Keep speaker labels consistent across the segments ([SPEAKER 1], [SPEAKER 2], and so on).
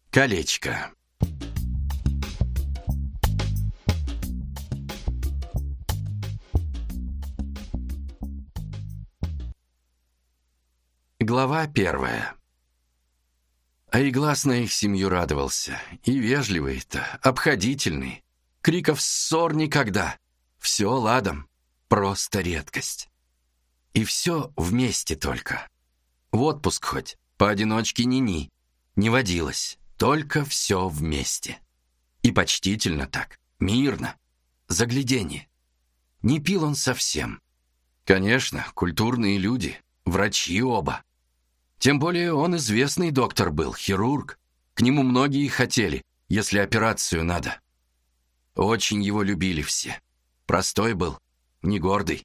[SPEAKER 1] Колечко. Глава 1. А Иглас на их семью радовался. И вежливый-то, обходительный. Криков ссор никогда. Все ладом. Просто редкость. И все вместе только. В отпуск хоть, поодиночке ни-ни. Не водилось. Только все вместе. И почтительно так, мирно. Загляденье. Не пил он совсем. Конечно, культурные люди, врачи оба. Тем более он известный доктор был, хирург. К нему многие хотели, если операцию надо. Очень его любили все. Простой был, не гордый.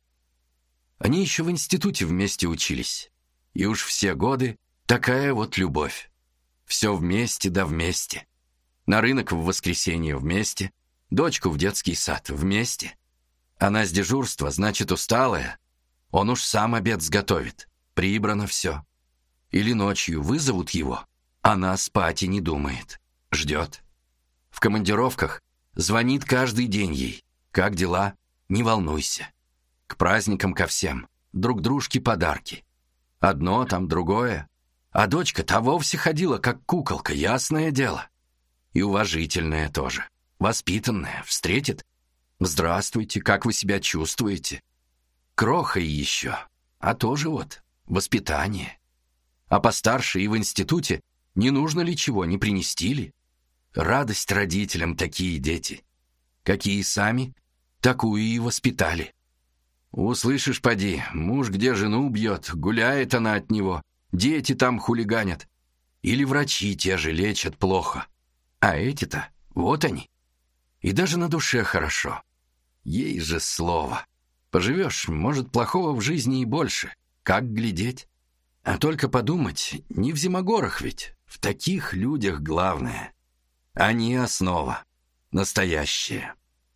[SPEAKER 1] Они еще в институте вместе учились. И уж все годы такая вот любовь. Все вместе да вместе. На рынок в воскресенье вместе, дочку в детский сад вместе. Она с дежурства, значит, усталая. Он уж сам обед сготовит. Прибрано все. Или ночью вызовут его. Она спать и не думает. Ждет. В командировках звонит каждый день ей. Как дела? Не волнуйся. К праздникам ко всем. Друг дружке подарки. Одно, там другое. А дочка-то вовсе ходила, как куколка, ясное дело. И уважительная тоже. Воспитанная. Встретит. Здравствуйте, как вы себя чувствуете? Крохой еще. А тоже вот воспитание. А постарше и в институте не нужно ли чего, не принести ли? Радость родителям такие дети. Какие сами, такую и воспитали. Услышишь, поди, муж где жену бьет, гуляет она от него, дети там хулиганят. Или врачи те же лечат плохо. А эти-то, вот они. И даже на душе хорошо. Ей же слово. Поживешь, может, плохого в жизни и больше. Как глядеть? А только подумать, не в Зимогорах ведь. В таких людях главное. Они основа. Настоящая.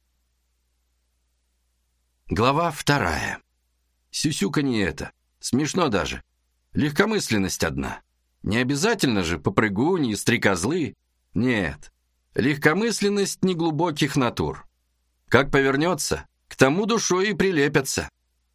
[SPEAKER 1] Глава 2. Сюсюканье это. Смешно даже. Легкомысленность одна. Не обязательно же попрыгуньи, стрекозлы. Нет. Легкомысленность неглубоких натур. Как повернется, к тому душой и прилепятся.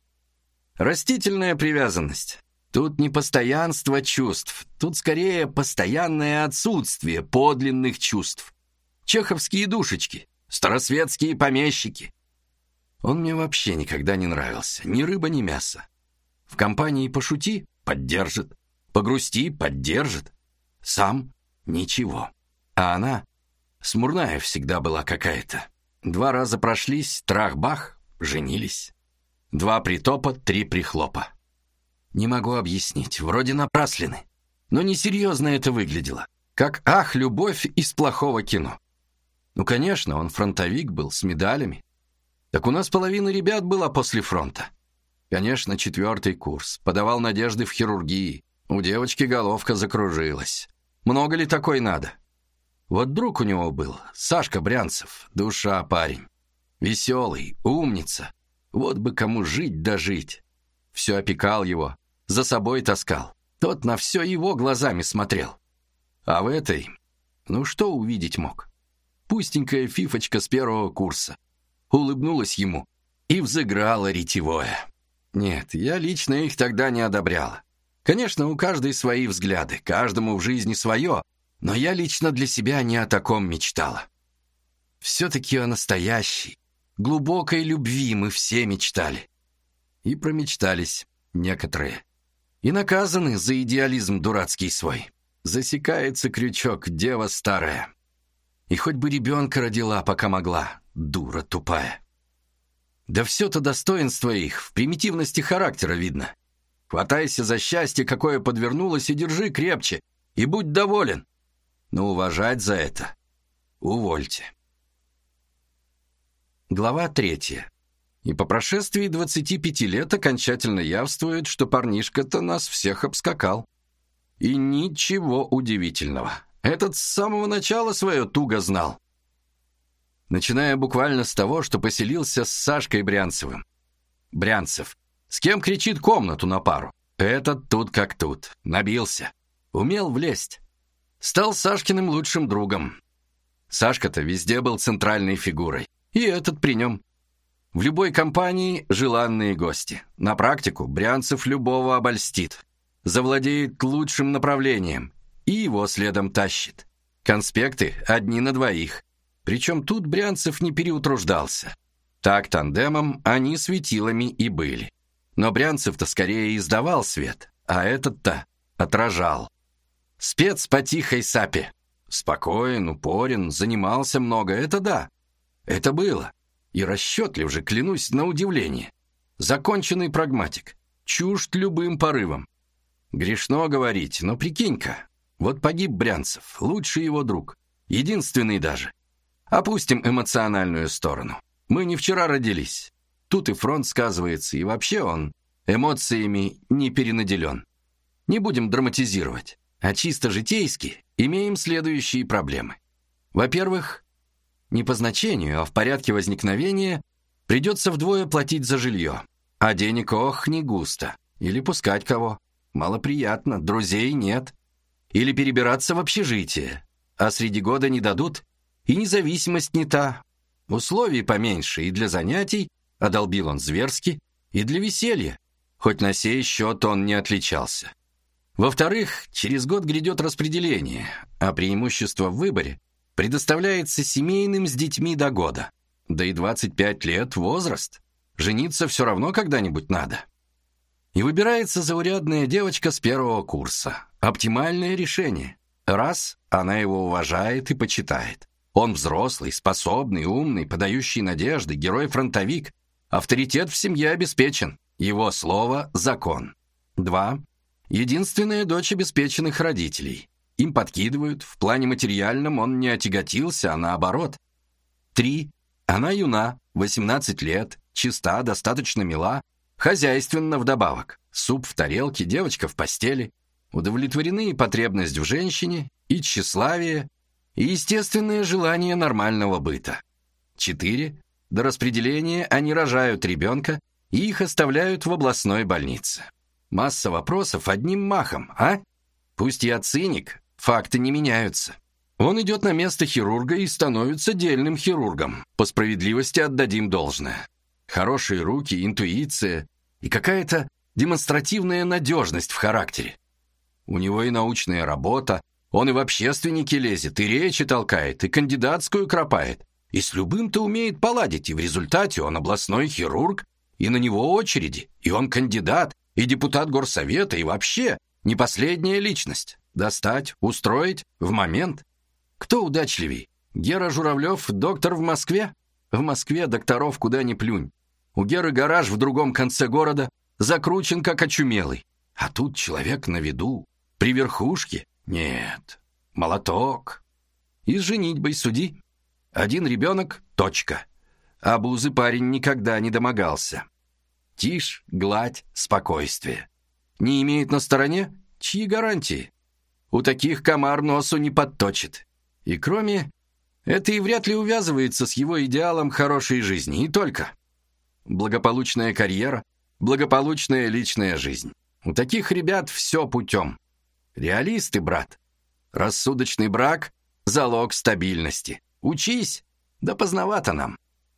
[SPEAKER 1] Растительная привязанность. Тут не постоянство чувств, тут скорее постоянное отсутствие подлинных чувств. Чеховские душечки, старосветские помещики. Он мне вообще никогда не нравился, ни рыба, ни мясо. В компании пошути — поддержит, погрусти — поддержит. Сам — ничего. А она смурная всегда была какая-то. 2 раза прошлись, трах-бах, женились. 2 притопа, 3 прихлопа. Не могу объяснить, вроде напраслины. Но несерьезно это выглядело. Как «ах, любовь» из плохого кино. Ну, конечно, он фронтовик был, с медалями. Так у нас половина ребят была после фронта. Конечно, 4-й курс. Подавал надежды в хирургии. У девочки головка закружилась. Много ли такой надо? Вот друг у него был, Сашка Брянцев. Душа парень. Веселый, умница. Вот бы кому жить да жить. Все опекал его. За собой таскал. Тот на все его глазами смотрел. А в этой, ну что увидеть мог? Пустенькая фифочка с 1-го курса. Улыбнулась ему и взыграла ретевое. Нет, я лично их тогда не одобряла. Конечно, у каждой свои взгляды, каждому в жизни свое, но я лично для себя не о таком мечтала. Все-таки о настоящей, глубокой любви мы все мечтали. И промечтались некоторые. И наказаны за идеализм дурацкий свой. Засекается крючок, дева старая. И хоть бы ребенка родила, пока могла, дура тупая. Да все-то достоинство их в примитивности характера видно. Хватайся за счастье, какое подвернулось, и держи крепче, и будь доволен. Но уважать за это увольте. Глава 3. И по прошествии 25 лет окончательно явствует, что парнишка-то нас всех обскакал. И ничего удивительного. Этот с самого начала свое туго знал. Начиная буквально с того, что поселился с Сашкой Брянцевым. Брянцев. С кем кричит комнату на пару? Этот тут как тут. Набился. Умел влезть. Стал Сашкиным лучшим другом. Сашка-то везде был центральной фигурой. И этот при нем. В любой компании желанные гости. На практику Брянцев любого обольстит. Завладеет лучшим направлением. И его следом тащит. Конспекты одни на двоих. Причем тут Брянцев не переутруждался. Так тандемом они светилами и были. Но Брянцев-то скорее издавал свет, а этот-то отражал. Спец по тихой сапе. Спокоен, упорен, занимался много, это да. Это было. И расчетлив же, клянусь, на удивление. Законченный прагматик. Чужд любым порывам. Грешно говорить, но прикинь-ка. Вот погиб Брянцев, лучший его друг. Единственный даже. Опустим эмоциональную сторону. Мы не вчера родились. Тут и фронт сказывается, и вообще он эмоциями не перенаделен. Не будем драматизировать, а чисто житейски имеем следующие проблемы. Во-первых, не по значению, а в порядке возникновения придется вдвое платить за жилье. А денег, ох, не густо. Или пускать кого. Малоприятно, друзей нет. Или перебираться в общежитие. А среди года не дадут, и независимость не та. Условий поменьше и для занятий, а долбил он зверски, и для веселья, хоть на сей счет он не отличался. Во-вторых, через год грядет распределение, а преимущество в выборе предоставляется семейным с детьми до года. Да и 25 лет — возраст. Жениться все равно когда-нибудь надо. И выбирается заурядная девочка с первого курса. Оптимальное решение. Раз, она его уважает и почитает. Он взрослый, способный, умный, подающий надежды, герой-фронтовик. Авторитет в семье обеспечен. Его слово — закон. 2. Единственная дочь обеспеченных родителей. Им подкидывают, в плане материальном он не отяготился, а наоборот. 3. Она юна, 18 лет, чиста, достаточно мила, хозяйственна вдобавок. Суп в тарелке, девочка в постели. Удовлетворены и потребность в женщине, и тщеславие, и естественное желание нормального быта. 4. До распределения они рожают ребенка и их оставляют в областной больнице. Масса вопросов одним махом, а? Пусть я циник, факты не меняются. Он идет на место хирурга и становится дельным хирургом. По справедливости отдадим должное. Хорошие руки, интуиция и какая-то демонстративная надежность в характере. У него и научная работа, он и в общественники лезет, и речи толкает, и кандидатскую кропает. И с любым-то умеет поладить, и в результате он областной хирург, и на него очереди, и он кандидат, и депутат горсовета, и вообще не последняя личность. Достать, устроить в момент. Кто удачливей? Гера Журавлев, доктор в Москве? В Москве докторов куда ни плюнь. У Геры гараж в другом конце города, закручен как очумелый. А тут человек на виду, при верхушке. Нет, молоток. И с женитьбой суди. Один ребенок — точка. Обузы парень никогда не домогался. Тишь, гладь, спокойствие. Не имеет на стороне? Чьи гарантии? У таких комар носу не подточит. И кроме... Это и вряд ли увязывается с его идеалом хорошей жизни. И только. Благополучная карьера, благополучная личная жизнь. У таких ребят все путем. Реалисты, брат. Рассудочный брак — залог стабильности. Учись, да поздновато нам.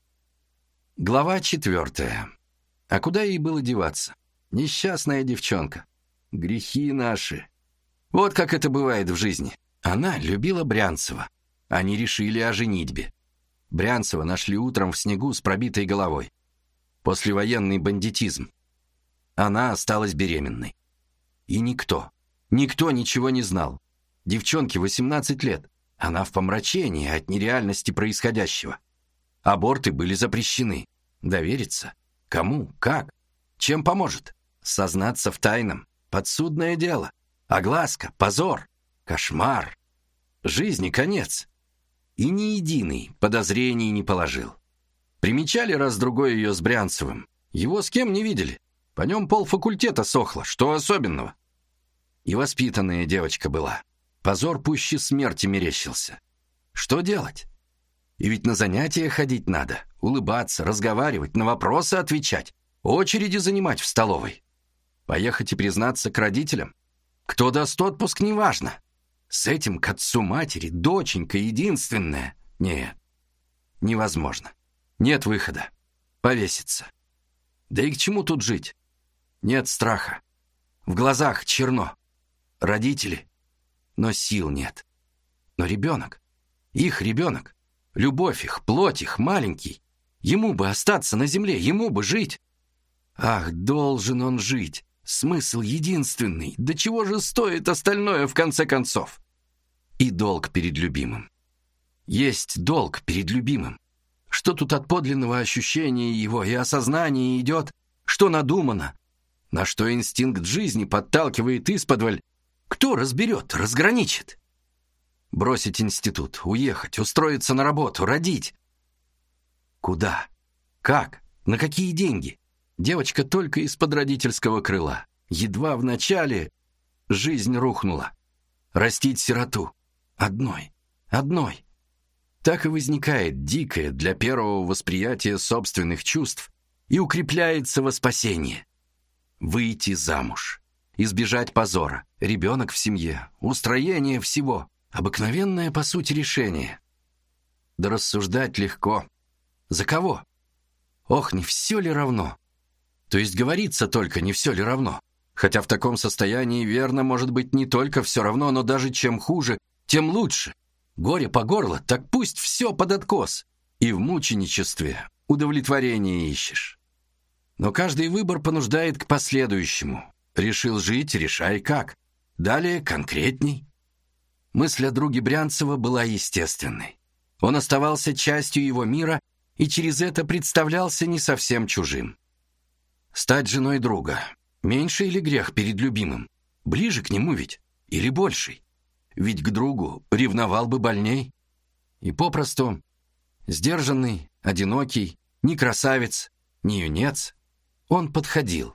[SPEAKER 1] Глава 4. А куда ей было деваться? Несчастная девчонка. Грехи наши. Вот как это бывает в жизни. Она любила Брянцева. Они решили о женитьбе. Брянцева нашли утром в снегу с пробитой головой. Послевоенный бандитизм. Она осталась беременной. И никто ничего не знал. Девчонке 18 лет. Она в помрачении от нереальности происходящего. Аборты были запрещены. Довериться? Кому? Как? Чем поможет? Сознаться в тайном? Подсудное дело. Огласка? Позор? Кошмар? Жизни конец. И ни единый подозрений не положил. Примечали раз-другой ее с Брянцевым. Его с кем не видели. По нем полфакультета сохло. Что особенного? И воспитанная девочка была. Позор пуще смерти мерещился. Что делать? И ведь на занятия ходить надо. Улыбаться, разговаривать, на вопросы отвечать. Очереди занимать в столовой. Поехать и признаться к родителям? Кто даст отпуск, неважно. С этим к отцу матери, доченька единственная. Нет, невозможно. Нет выхода. Повеситься. Да и к чему тут жить? Нет страха. В глазах черно. Родители, но сил нет. Но ребенок, их ребенок, любовь их, плоть их, маленький. Ему бы остаться на земле, ему бы жить. Ах, должен он жить. Смысл единственный. Да чего же стоит остальное в конце концов? И долг перед любимым. Есть долг перед любимым. Что тут от подлинного ощущения его и осознания идет, что надумано, на что инстинкт жизни подталкивает исподволь, кто разберет, разграничит? Бросить институт, уехать, устроиться на работу, родить. Куда? Как? На какие деньги? Девочка только из-под родительского крыла. Едва в начале жизнь рухнула. Растить сироту. Одной. Так и возникает дикое для первого восприятия собственных чувств и укрепляется во спасение. Выйти замуж. Избежать позора. Ребенок в семье. Устроение всего. Обыкновенное, по сути, решение. Да рассуждать легко. За кого? Ох, не все ли равно? То есть говорится только, не все ли равно? Хотя в таком состоянии верно может быть не только все равно, но даже чем хуже, тем лучше. Горе по горло, так пусть все под откос. И в мученичестве удовлетворение ищешь. Но каждый выбор понуждает к последующему. Решил жить, решай как. Далее конкретней. Мысль о друге Брянцева была естественной. Он оставался частью его мира и через это представлялся не совсем чужим. Стать женой друга — меньший ли грех перед любимым? Ближе к нему ведь? Или больший? Ведь к другу ревновал бы больней. И попросту сдержанный, одинокий, ни красавец, ни юнец, он подходил.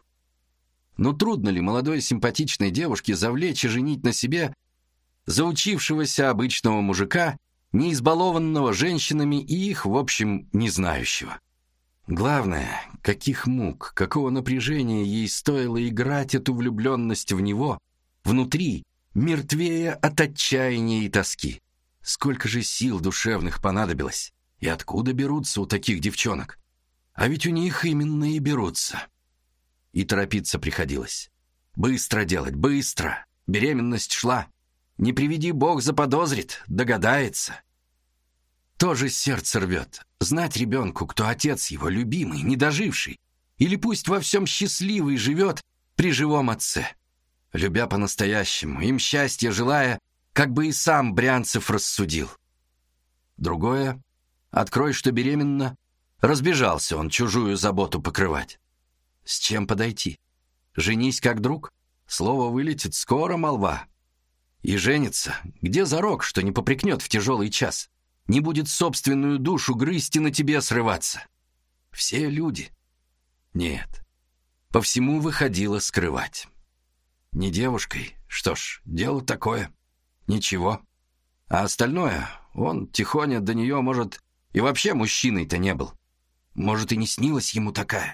[SPEAKER 1] Но трудно ли молодой симпатичной девушке завлечь и женить на себе заучившегося обычного мужика, не избалованного женщинами и их, в общем, не знающего? Главное, каких мук, какого напряжения ей стоило играть эту влюбленность в него, внутри, мертвея от отчаяния и тоски. Сколько же сил душевных понадобилось, и откуда берутся у таких девчонок? А ведь у них именно и берутся. И торопиться приходилось. Быстро делать, быстро. Беременность шла. Не приведи Бог заподозрит, догадается. Тоже сердце рвет. Знать ребенку, кто отец его, любимый, недоживший, или пусть во всем счастливый живет при живом отце. Любя по-настоящему, им счастья желая, как бы и сам Брянцев рассудил. Другое — открой, что беременна, разбежался он чужую заботу покрывать. С чем подойти? Женись как друг? Слово вылетит, скоро молва. И женится, где зарок, что не попрекнет в тяжелый час? Не будет собственную душу грызть и на тебе срываться. Все люди. Нет. По всему выходило скрывать. Не девушкой, что ж, дело такое. Ничего. А остальное, он тихоня до нее, может, и вообще мужчиной-то не был. Может, и не снилась ему такая.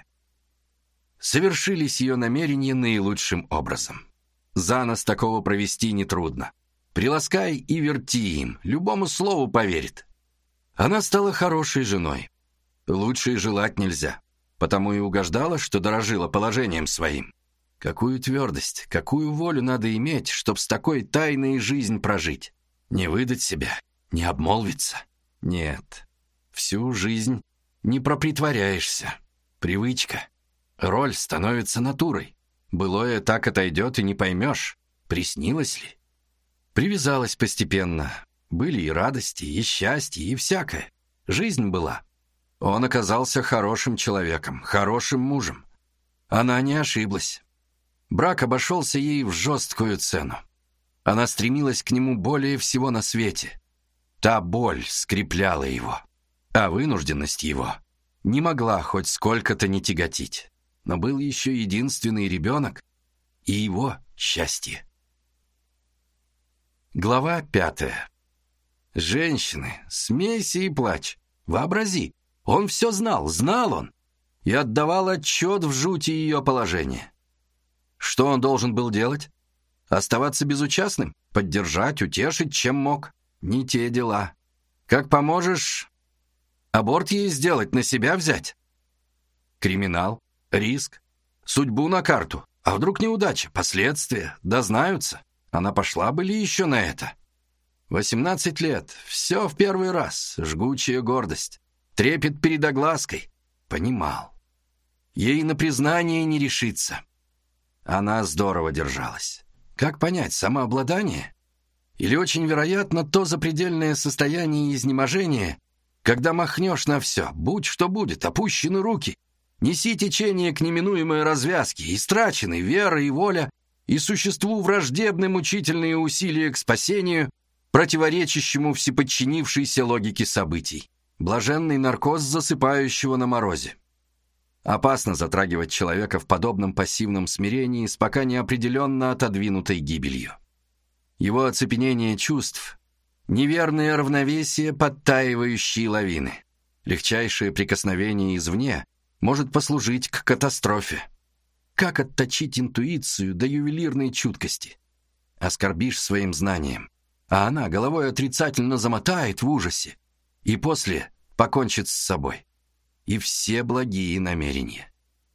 [SPEAKER 1] Совершились ее намерения наилучшим образом. За нос такого провести нетрудно. Приласкай и верти им, любому слову поверит. Она стала хорошей женой. Лучше и желать нельзя. Потому и угождала, что дорожила положением своим. Какую твердость, какую волю надо иметь, чтоб с такой тайной жизнь прожить. Не выдать себя, не обмолвиться. Нет, всю жизнь не пропритворяешься. Привычка. Роль становится натурой. Былое так отойдет и не поймешь, приснилось ли. Привязалась постепенно. Были и радости, и счастье, и всякое. Жизнь была. Он оказался хорошим человеком, хорошим мужем. Она не ошиблась. Брак обошелся ей в жесткую цену. Она стремилась к нему более всего на свете. Та боль скрепляла его, а вынужденность его не могла хоть сколько-то не тяготить. Но был еще единственный ребенок и его счастье. Глава 5. Женщины, смейся и плачь. Вообрази, он все знал, знал он, и отдавал отчет в жути ее положения. Что он должен был делать? Оставаться безучастным? Поддержать, утешить, чем мог? Не те дела. Как поможешь, аборт ей сделать, на себя взять? Криминал, риск, судьбу на карту. А вдруг неудача, последствия, дознаются? Она пошла бы ли еще на это? 18 лет, все в первый раз, жгучая гордость, трепет перед оглаской. Понимал. Ей на признание не решиться. Она здорово держалась. Как понять, самообладание? Или очень вероятно то запредельное состояние изнеможения, когда махнешь на все, будь что будет, опущены руки, неси течение к неминуемой развязке, истрачены вера и воля, и существу враждебны мучительные усилия к спасению, противоречащему всеподчинившейся логике событий. Блаженный наркоз засыпающего на морозе. Опасно затрагивать человека в подобном пассивном смирении с пока неопределенно отодвинутой гибелью. Его оцепенение чувств, неверное равновесие подтаивающей лавины, легчайшее прикосновение извне может послужить к катастрофе. Как отточить интуицию до ювелирной чуткости? Оскорбишь своим знанием, а она головой отрицательно замотает в ужасе и после покончит с собой. И все благие намерения.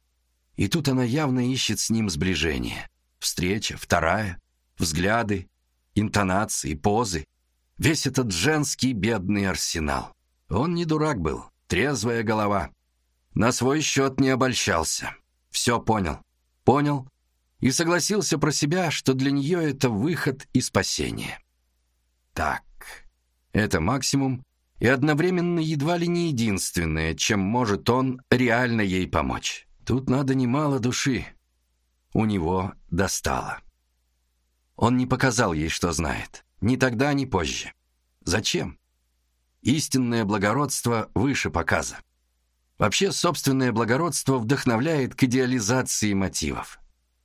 [SPEAKER 1] И тут она явно ищет с ним сближение. Встреча, вторая, взгляды, интонации, позы. Весь этот женский бедный арсенал. Он не дурак был, трезвая голова. На свой счет не обольщался. Все понял. Понял и согласился про себя, что для нее это выход и спасение. Так, это максимум, и одновременно едва ли не единственное, чем может он реально ей помочь. Тут надо немало души. У него достало. Он не показал ей, что знает. Ни тогда, ни позже. Зачем? Истинное благородство выше показа. Вообще, собственное благородство вдохновляет к идеализации мотивов.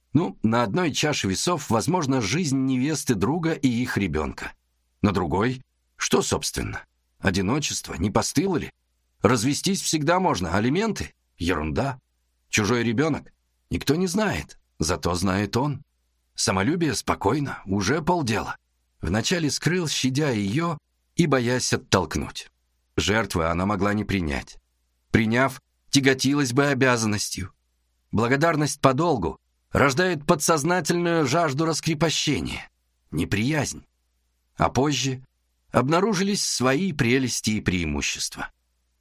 [SPEAKER 1] На одной чаше весов, возможно, жизнь невесты друга и их ребенка. На другой, что, собственно? Одиночество, не постыло ли? Развестись всегда можно, алименты? Ерунда. Чужой ребенок? Никто не знает, зато знает он. Самолюбие спокойно, уже полдела. Вначале скрыл, щадя ее и боясь оттолкнуть. Жертвы она могла не принять. Приняв, тяготилась бы обязанностью. Благодарность подолгу рождает подсознательную жажду раскрепощения, неприязнь. А позже обнаружились свои прелести и преимущества.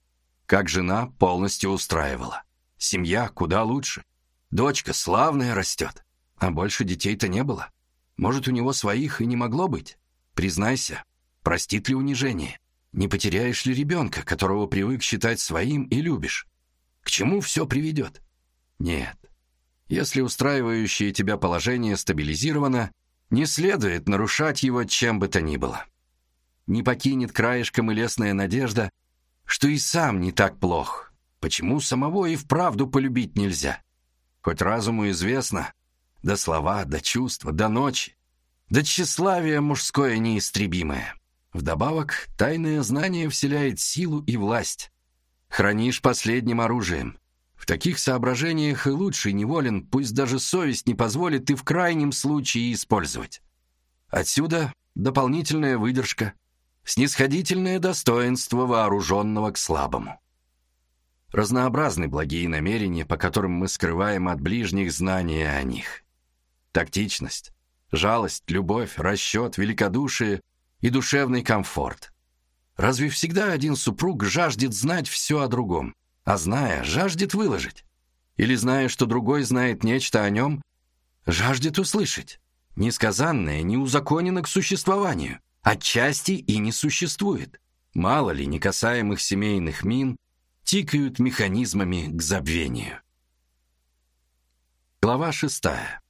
[SPEAKER 1] Как жена полностью устраивала. Семья куда лучше. Дочка славная растет. А больше детей-то не было. Может, у него своих и не могло быть? Признайся, простит ли унижение? Не потеряешь ли ребенка, которого привык считать своим и любишь? К чему все приведет? Нет. Если устраивающее тебя положение стабилизировано, не следует нарушать его чем бы то ни было. Не покинет краешком и лесная надежда, что и сам не так плох. Почему самого и вправду полюбить нельзя? Хоть разуму известно, да слова, да чувства, да ночи, да тщеславие мужское неистребимое. Вдобавок, тайное знание вселяет силу и власть. Хранишь последним оружием. В таких соображениях и лучший неволен, пусть даже совесть не позволит и в крайнем случае использовать. Отсюда дополнительная выдержка, снисходительное достоинство вооруженного к слабому. Разнообразны благие намерения, по которым мы скрываем от ближних знания о них. Тактичность, жалость, любовь, расчет, великодушие и душевный комфорт. Разве всегда один супруг жаждет знать все о другом, а зная, жаждет выложить? Или, зная, что другой знает нечто о нем, жаждет услышать? Несказанное не узаконено к существованию, отчасти и не существует. Мало ли некасаемых семейных мин тикают механизмами к забвению. Глава 6.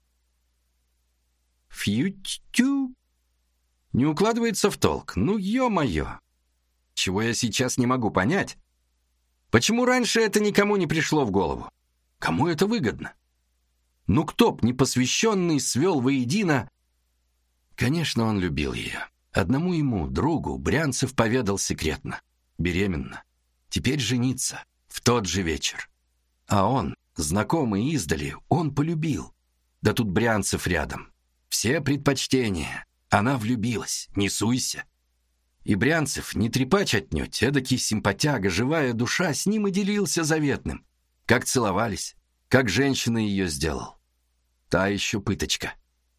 [SPEAKER 1] Фью-тю. Не укладывается в толк. Ну, ё-моё. Чего я сейчас не могу понять? Почему раньше это никому не пришло в голову? Кому это выгодно? Ну, кто б непосвященный свел воедино... Конечно, он любил ее. Одному ему, другу, Брянцев поведал секретно. Беременна. Теперь жениться. В тот же вечер. А он, знакомый издали, он полюбил. Да тут Брянцев рядом. Все предпочтения. Она влюбилась, не суйся. И Брянцев, не трепач отнюдь, эдакий симпатяга, живая душа, с ним и делился заветным. Как целовались, как женщина ее сделал. Та еще пыточка.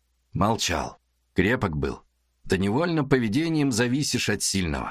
[SPEAKER 1] Молчал, крепок был. Да невольно поведением зависишь от сильного.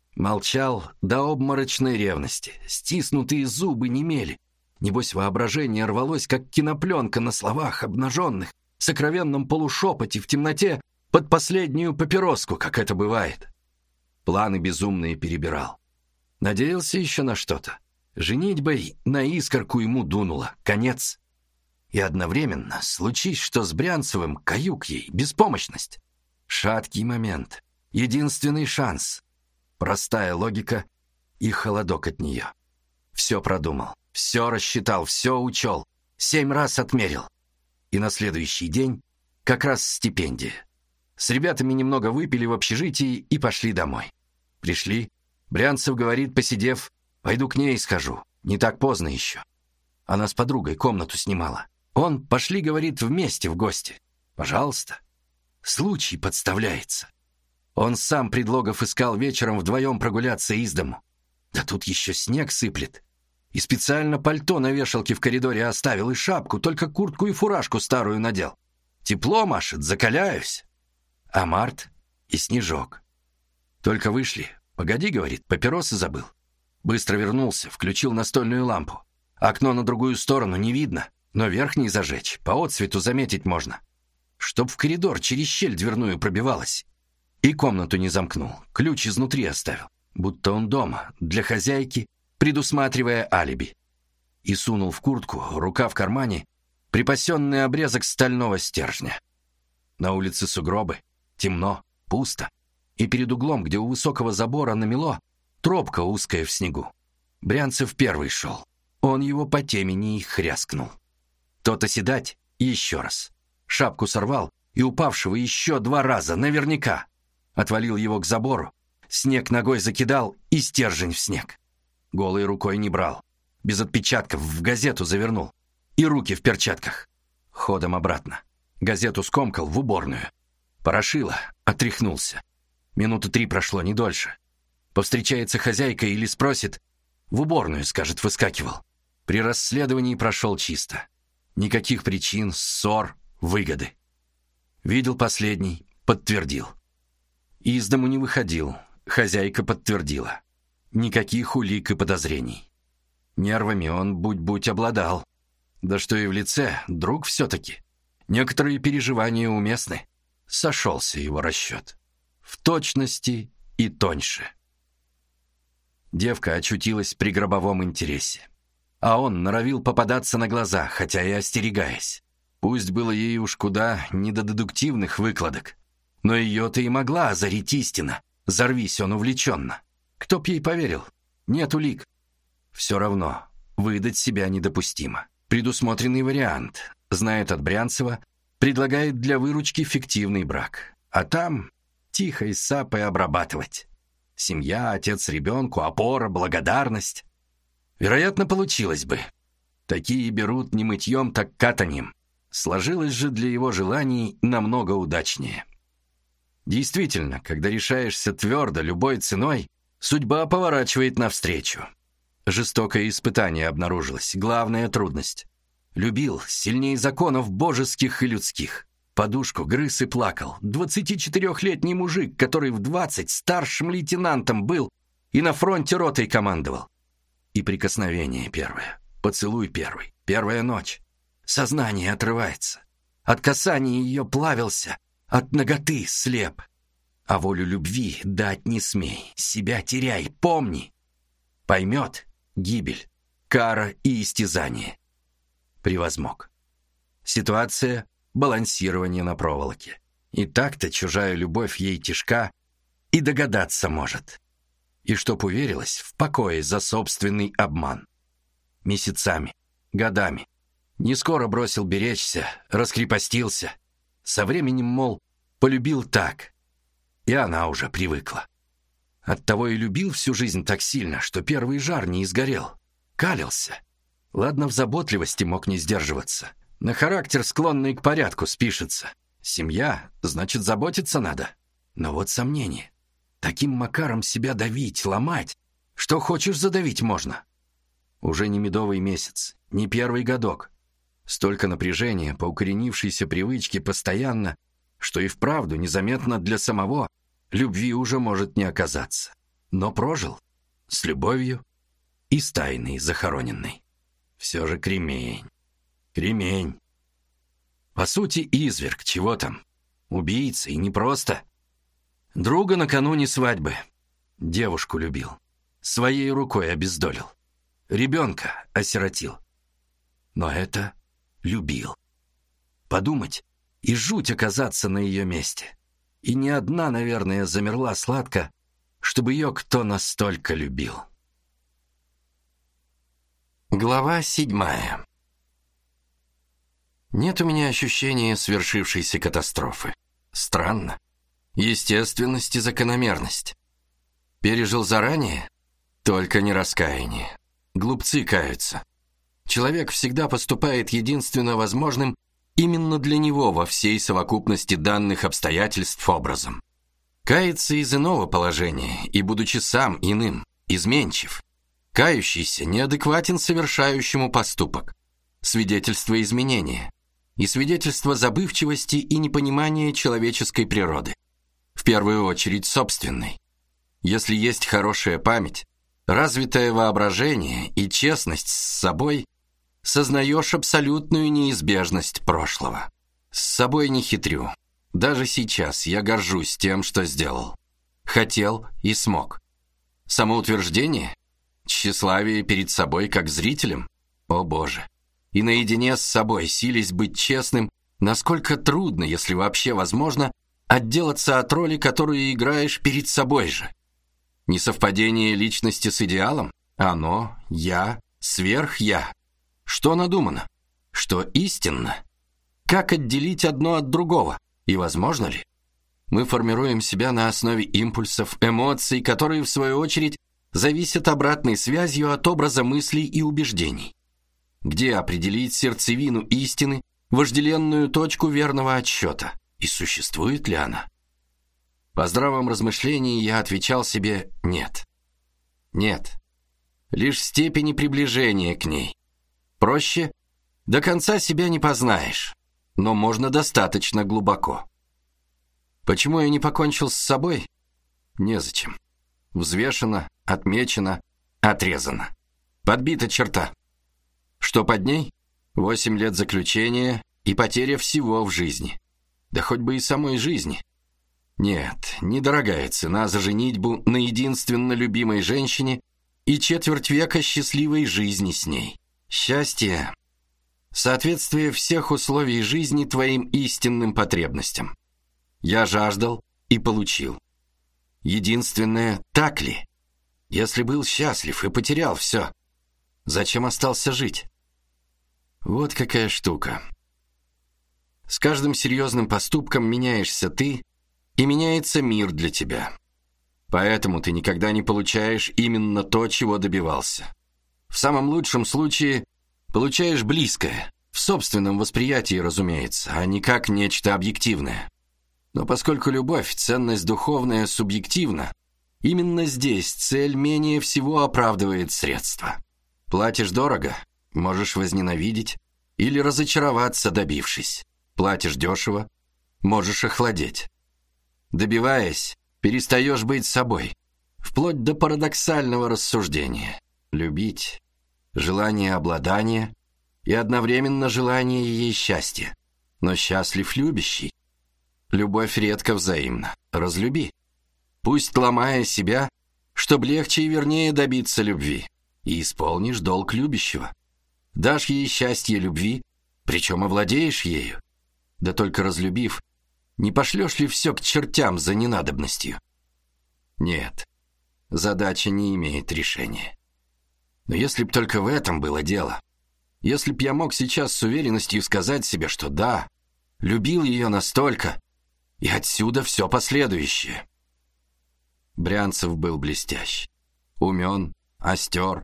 [SPEAKER 1] Молчал до обморочной ревности, стиснутые зубы немели. Небось, воображение рвалось, как кинопленка на словах обнаженных, в сокровенном полушепоте, в темноте, под последнюю папироску, как это бывает. Планы безумные перебирал. Надеялся еще на что-то. Женитьбой на искорку ему дунуло. Конец. И одновременно, случись, что с Брянцевым, каюк ей, беспомощность. Шаткий момент. Единственный шанс. Простая логика и холодок от нее. Все продумал, все рассчитал, все учел. 7 раз отмерил. И на следующий день как раз стипендия. С ребятами немного выпили в общежитии и пошли домой. Пришли. Брянцев говорит, посидев: «Пойду к ней схожу. Не так поздно еще». Она с подругой комнату снимала. Он: «Пошли, говорит, вместе в гости». Пожалуйста. Случай подставляется. Он сам предлогов искал вечером вдвоем прогуляться из дому. Да тут еще снег сыплет. И специально пальто на вешалке в коридоре оставил, и шапку, только куртку и фуражку старую надел. Тепло машет, закаляюсь. А март и снежок. Только вышли. «Погоди, — говорит, — папиросы забыл». Быстро вернулся, включил настольную лампу. Окно на другую сторону не видно, но верхний зажечь, по отсвету заметить можно. Чтоб в коридор через щель дверную пробивалось. И комнату не замкнул, ключ изнутри оставил, будто он дома, для хозяйки, предусматривая алиби. И сунул в куртку, рука в кармане, припасенный обрезок стального стержня. На улице сугробы, темно, пусто. И перед углом, где у высокого забора намело, тропка узкая в снегу. Брянцев первый шел. Он его по темени и хряскнул. Тот оседать еще раз. Шапку сорвал и упавшего еще 2 раза, наверняка. Отвалил его к забору, снег ногой закидал и стержень в снег. Голой рукой не брал. Без отпечатков в газету завернул. И руки в перчатках. Ходом обратно. Газету скомкал в уборную. Порошило, отряхнулся. Минуты 3 прошло, не дольше. Повстречается хозяйка или спросит: «В уборную, — скажет, — выскакивал». При расследовании прошел чисто. Никаких причин, ссор, выгоды. Видел последний, подтвердил. Из дому не выходил, хозяйка подтвердила. Никаких улик и подозрений. Нервами он будь-будь обладал. Да что и в лице, друг все-таки. Некоторые переживания уместны. Сошелся его расчет. В точности и тоньше. Девка очутилась при гробовом интересе. А он норовил попадаться на глаза, хотя и остерегаясь. Пусть было ей уж куда не до дедуктивных выкладок. Но ее-то и могла озарить истина. Зарвись он увлеченно. Кто б ей поверил? Нет улик. Все равно, выдать себя недопустимо. Предусмотренный вариант. Знает от Брянцева, предлагает для выручки фиктивный брак. А там тихо и сапой обрабатывать. Семья, отец ребенку, опора, благодарность. Вероятно, получилось бы. Такие берут не мытьем, так катаньем. Сложилось же для его желаний намного удачнее. Действительно, когда решаешься твердо, любой ценой, судьба поворачивает навстречу. Жестокое испытание обнаружилось, главная трудность. Любил сильнее законов божеских и людских. Подушку грыз и плакал. 24-летний мужик, который в 20 старшим лейтенантом был и на фронте ротой командовал. И прикосновение первое, поцелуй первый, первая ночь. Сознание отрывается. От касания ее плавился, от наготы слеп. А волю любви дать не смей, себя теряй, помни. Поймет — гибель, кара и истязание. Превозмог. Ситуация — балансирование на проволоке. И так-то чужая любовь ей тяжка, и догадаться может. И чтоб уверилась, в покое за собственный обман. Месяцами, годами. Не скоро бросил беречься, раскрепостился. Со временем, мол, полюбил так. И она уже привыкла. Оттого и любил всю жизнь так сильно, что первый жар не изгорел. Калился. Ладно, в заботливости мог не сдерживаться. На характер, склонный к порядку, спишется. Семья, значит, заботиться надо. Но вот сомнение. Таким макаром себя давить, ломать. Что хочешь, задавить можно. Уже не медовый месяц, не первый годок. Столько напряжения по укоренившейся привычке постоянно, что и вправду незаметно для самого любви уже может не оказаться. Но прожил с любовью и с тайной захороненной. Все же кремень. Кремень. По сути, изверг, чего там? Убийца, и не просто. Друга накануне свадьбы. Девушку любил. Своей рукой обездолил. Ребенка осиротил. Но это любил. Подумать и жуть оказаться на ее месте. И ни одна, наверное, замерла сладко, чтобы ее кто настолько любил. Глава 7. Нет у меня ощущения свершившейся катастрофы. Странно. Естественность и закономерность. Пережил заранее? Только не раскаяние. Глупцы каются. Человек всегда поступает единственно возможным именно для него во всей совокупности данных обстоятельств образом. Кается из иного положения и, будучи сам иным, изменчив. Кающийся неадекватен совершающему поступок. Свидетельство изменения. И свидетельство забывчивости и непонимания человеческой природы. В первую очередь собственной. Если есть хорошая память, развитое воображение и честность с собой, сознаешь абсолютную неизбежность прошлого. С собой не хитрю. Даже сейчас я горжусь тем, что сделал. Хотел и смог. Самоутверждение? Тщеславие перед собой как зрителем? О боже! И наедине с собой силясь быть честным, насколько трудно, если вообще возможно, отделаться от роли, которую играешь перед собой же. Несовпадение личности с идеалом? Оно, я, сверх-я. Что надумано? Что истинно? Как отделить одно от другого? И возможно ли? Мы формируем себя на основе импульсов, эмоций, которые, в свою очередь, зависят обратной связью от образа мыслей и убеждений. Где определить сердцевину истины, вожделенную точку верного отсчета? И существует ли она? По здравом размышлении я отвечал себе «нет». Нет. Лишь в степени приближения к ней. Проще, до конца себя не познаешь, но можно достаточно глубоко. Почему я не покончил с собой? Незачем. Взвешено, отмечено, отрезано. Подбита черта. Что под ней? 8 лет заключения и потеря всего в жизни. Да хоть бы и самой жизни. Нет, недорогая цена за женитьбу на единственно любимой женщине и четверть века счастливой жизни с ней. Счастье — соответствие всех условий жизни твоим истинным потребностям. Я жаждал и получил. Единственное, так ли? Если был счастлив и потерял все, зачем остался жить? Вот какая штука. С каждым серьезным поступком меняешься ты, и меняется мир для тебя. Поэтому ты никогда не получаешь именно то, чего добивался. В самом лучшем случае получаешь близкое, в собственном восприятии, разумеется, а не как нечто объективное. Но поскольку любовь, ценность духовная, субъективна, именно здесь цель менее всего оправдывает средства. Платишь дорого, можешь возненавидеть или разочароваться, добившись. Платишь дешево, можешь охладеть. Добиваясь, перестаешь быть собой, вплоть до парадоксального рассуждения. Любить, желание обладания и одновременно желание ей счастья. Но счастлив любящий. Любовь редко взаимна. Разлюби. Пусть ломая себя, чтоб легче и вернее добиться любви. И исполнишь долг любящего. Дашь ей счастье любви, причем овладеешь ею. Да только разлюбив, не пошлешь ли все к чертям за ненадобностью? Нет, задача не имеет решения. Но если б только в этом было дело, если б я мог сейчас с уверенностью сказать себе, что да, любил ее настолько, и отсюда все последующее. Брянцев был блестящ, умен, остер,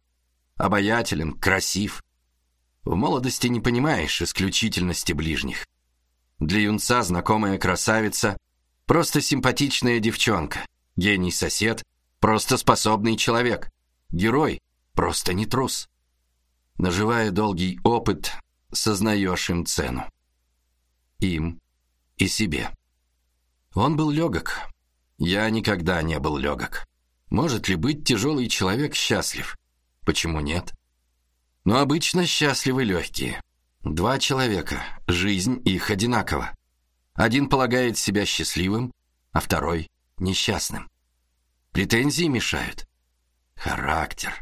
[SPEAKER 1] обаятелен, красив. В молодости не понимаешь исключительности ближних. Для юнца знакомая красавица, просто симпатичная девчонка, гений-сосед, просто способный человек, герой, просто не трус. Наживая долгий опыт, сознаешь им цену. Им и себе. Он был легок. Я никогда не был легок. Может ли быть тяжелый человек счастлив? Почему нет? Но обычно счастливы легкие. 2 человека, жизнь их одинакова. Один полагает себя счастливым, а второй — несчастным. Претензии мешают. Характер.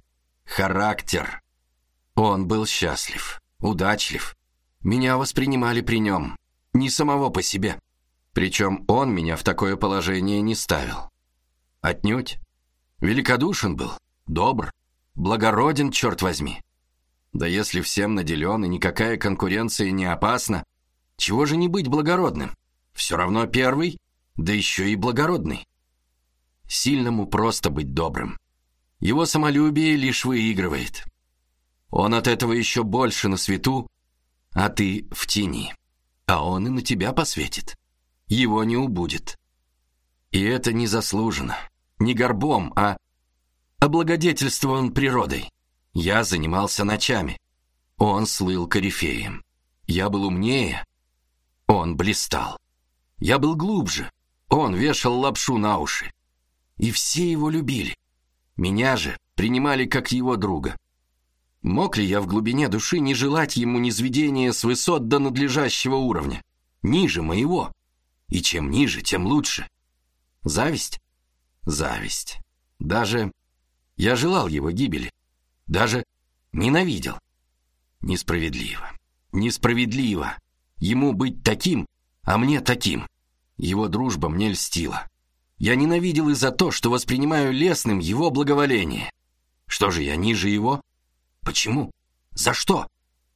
[SPEAKER 1] Он был счастлив, удачлив. Меня воспринимали при нем, не самого по себе. Причем он меня в такое положение не ставил. Отнюдь. Великодушен был, добр, благороден, черт возьми. Да если всем наделен и никакая конкуренция не опасна, чего же не быть благородным? Все равно первый, да еще и благородный. Сильному просто быть добрым. Его самолюбие лишь выигрывает. Он от этого еще больше на свету, а ты в тени. А он и на тебя посветит. Его не убудет. И это не заслуженно. Не горбом, а облагодетельствован природой. Я занимался ночами. Он слыл корифеем. Я был умнее. Он блистал. Я был глубже. Он вешал лапшу на уши. И все его любили. Меня же принимали как его друга. Мог ли я в глубине души не желать ему низведения с высот до надлежащего уровня? Ниже моего. И чем ниже, тем лучше. Зависть? Зависть. Даже я желал его гибели. Даже ненавидел. Несправедливо. Несправедливо. Ему быть таким, а мне таким. Его дружба мне льстила. Я ненавидел и за то, что воспринимаю лестным его благоволение. Что же я ниже его? Почему? За что?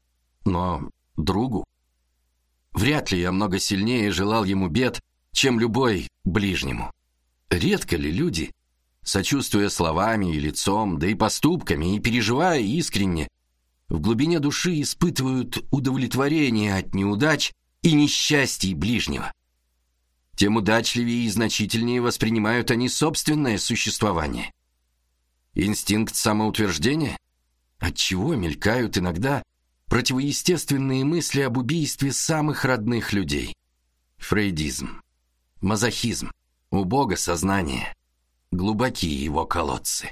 [SPEAKER 1] Но другу. Вряд ли я много сильнее желал ему бед, чем любой ближнему. Редко ли люди, сочувствуя словами и лицом, да и поступками, и переживая искренне, в глубине души испытывают удовлетворение от неудач и несчастий ближнего. Тем удачливее и значительнее воспринимают они собственное существование. Инстинкт самоутверждения? Отчего мелькают иногда противоестественные мысли об убийстве самых родных людей? Фрейдизм, мазохизм, у Бога сознание, глубокие его колодцы.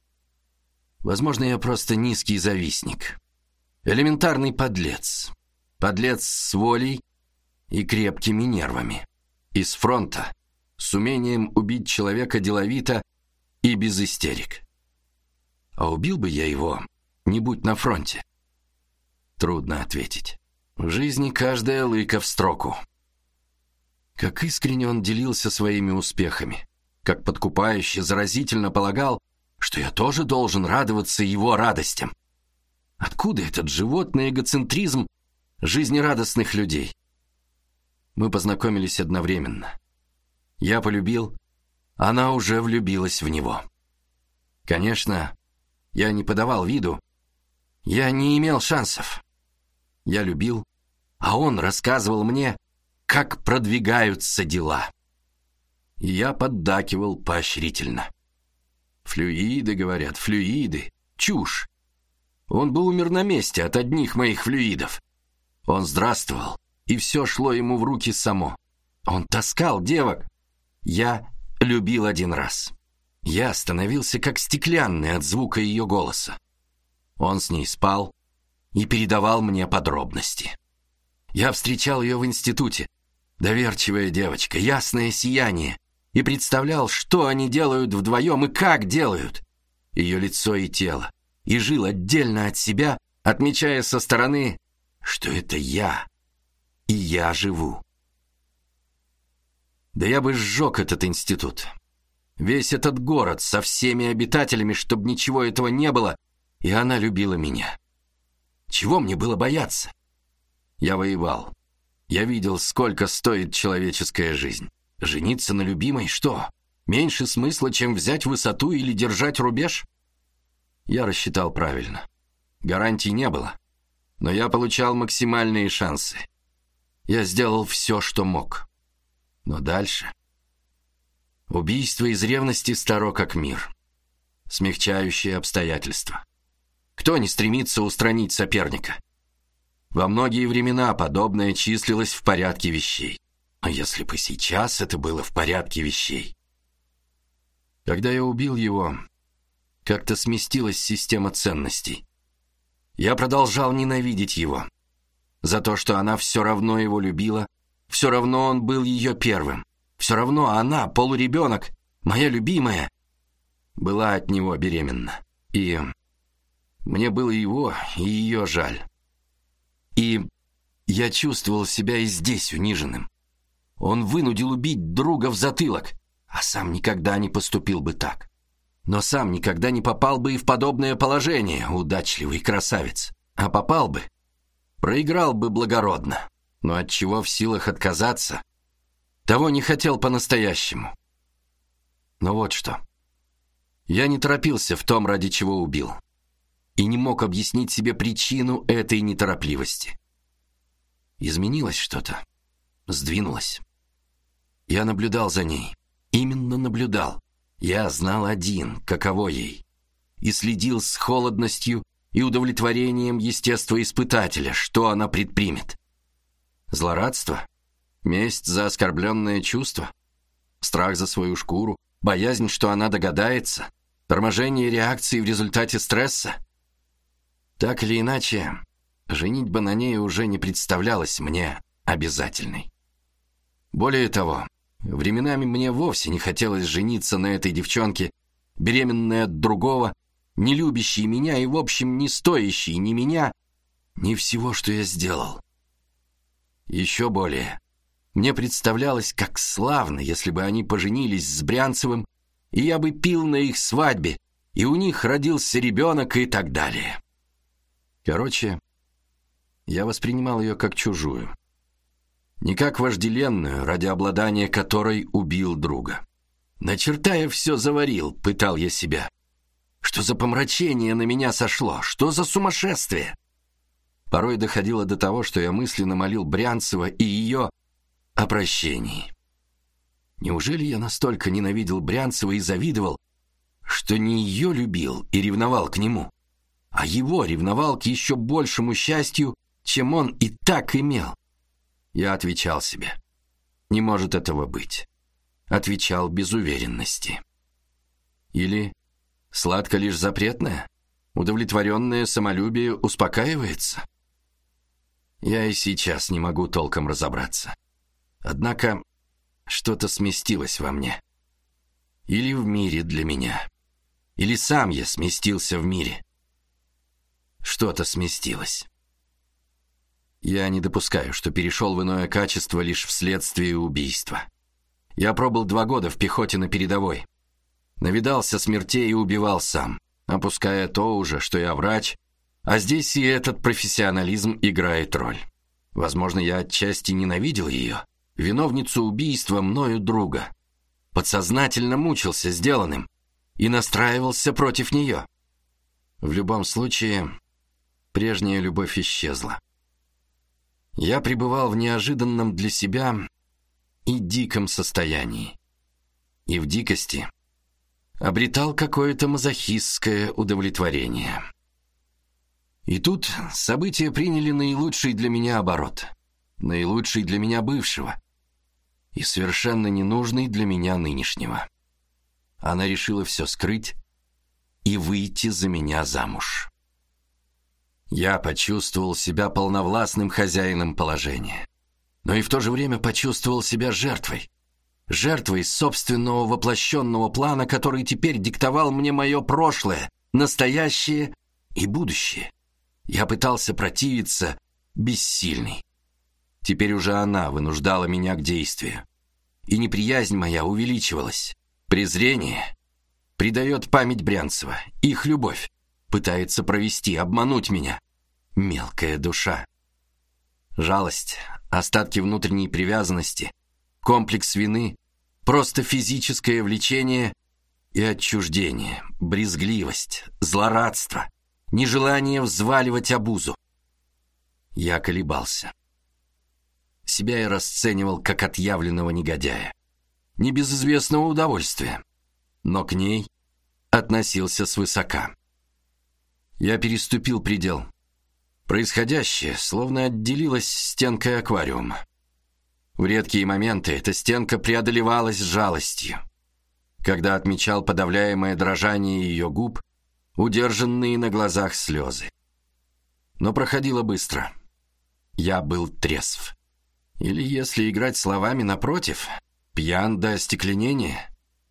[SPEAKER 1] Возможно, я просто низкий завистник, элементарный подлец, подлец с волей и крепкими нервами, из фронта, с умением убить человека деловито и без истерик. А убил бы я его, не будь на фронте? Трудно ответить. В жизни каждая лыка в строку. Как искренне он делился своими успехами, как подкупающе, заразительно полагал, что я тоже должен радоваться его радостям. Откуда этот животный эгоцентризм жизнерадостных людей? Мы познакомились одновременно. Я полюбил, она уже влюбилась в него. Конечно, я не подавал виду, я не имел шансов. Я любил, а он рассказывал мне, как продвигаются дела. И я поддакивал поощрительно. Флюиды, говорят, флюиды. Чушь. Он был умер на месте от одних моих флюидов. Он здравствовал, и все шло ему в руки само. Он таскал девок. Я любил один раз. Я становился как стеклянный от звука ее голоса. Он с ней спал и передавал мне подробности. Я встречал ее в институте. Доверчивая девочка, ясное сияние. И представлял, что они делают вдвоем и как делают. Ее лицо и тело. И жил отдельно от себя, отмечая со стороны, что это я. И я живу. Да я бы сжег этот институт. Весь этот город со всеми обитателями, чтобы ничего этого не было, и она любила меня. Чего мне было бояться? Я воевал. Я видел, сколько стоит человеческая жизнь. Жениться на любимой, что? Меньше смысла, чем взять высоту или держать рубеж? Я рассчитал правильно. Гарантий не было, но я получал максимальные шансы. Я сделал все, что мог. Но дальше... Убийство из ревности старо как мир. Смягчающие обстоятельства. Кто не стремится устранить соперника? Во многие времена подобное числилось в порядке вещей. Но если бы сейчас это было в порядке вещей... Когда я убил его, как-то сместилась система ценностей. Я продолжал ненавидеть его. За то, что она все равно его любила, все равно он был ее первым. Все равно она, полуребенок, моя любимая, была от него беременна. И мне было его и ее жаль. И я чувствовал себя и здесь униженным. Он вынудил убить друга в затылок, а сам никогда не поступил бы так. Но сам никогда не попал бы и в подобное положение, удачливый красавец. А попал бы, проиграл бы благородно. Но от чего в силах отказаться, того не хотел по-настоящему. Но вот что. Я не торопился в том, ради чего убил. И не мог объяснить себе причину этой неторопливости. Изменилось что-то. Сдвинулось. Я наблюдал за ней. Именно наблюдал. Я знал один, каково ей. И следил с холодностью и удовлетворением естествоиспытателя, что она предпримет. Злорадство? Месть за оскорбленное чувство? Страх за свою шкуру? Боязнь, что она догадается? Торможение реакции в результате стресса? Так или иначе, женитьба на ней уже не представлялась мне обязательной. Более того, временами мне вовсе не хотелось жениться на этой девчонке, беременной от другого, не любящей меня и, в общем, не стоящей ни меня, ни всего, что я сделал. Еще более, мне представлялось, как славно, если бы они поженились с Брянцевым, и я бы пил на их свадьбе, и у них родился ребенок и так далее. Короче, я воспринимал ее как чужую. Не как вожделенную, ради обладания которой убил друга. На черта я все заварил, пытал я себя. Что за помрачение на меня сошло? Что за сумасшествие? Порой доходило до того, что я мысленно молил Брянцева и ее о прощении. Неужели я настолько ненавидел Брянцева и завидовал, что не ее любил и ревновал к нему, а его ревновал к еще большему счастью, чем он и так имел? Я отвечал себе: не может этого быть. Отвечал без уверенности. Или сладко лишь запретное, удовлетворенное самолюбие успокаивается? Я и сейчас не могу толком разобраться. Однако что-то сместилось во мне. Или в мире для меня. Или сам я сместился в мире. Что-то сместилось. Я не допускаю, что перешел в иное качество лишь вследствие убийства. Я пробыл 2 года в пехоте на передовой. Навидался смертей и убивал сам, опуская то уже, что я врач, а здесь и этот профессионализм играет роль. Возможно, я отчасти ненавидел ее, виновницу убийства мною друга. Подсознательно мучился сделанным и настраивался против нее. В любом случае, прежняя любовь исчезла. Я пребывал в неожиданном для себя и диком состоянии. И в дикости обретал какое-то мазохистское удовлетворение. И тут события приняли наилучший для меня оборот, наилучший для меня бывшего и совершенно ненужный для меня нынешнего. Она решила все скрыть и выйти за меня замуж. Я почувствовал себя полновластным хозяином положения, но и в то же время почувствовал себя жертвой. Жертвой собственного воплощенного плана, который теперь диктовал мне мое прошлое, настоящее и будущее. Я пытался противиться, бессильный. Теперь уже она вынуждала меня к действию. И неприязнь моя увеличивалась. Презрение предает память Брянцева, их любовь. Пытается провести, обмануть меня. Мелкая душа. Жалость, остатки внутренней привязанности, комплекс вины, просто физическое влечение и отчуждение, брезгливость, злорадство, нежелание взваливать обузу. Я колебался. себя я расценивал как отъявленного негодяя. Не без известного удовольствия, но к ней относился свысока. Я переступил предел. Происходящее словно отделилось стенкой аквариума. В редкие моменты эта стенка преодолевалась жалостью, когда отмечал подавляемое дрожание ее губ, удержанные на глазах слезы. Но проходило быстро. Я был трезв. Или, если играть словами, напротив, пьян до остекленения.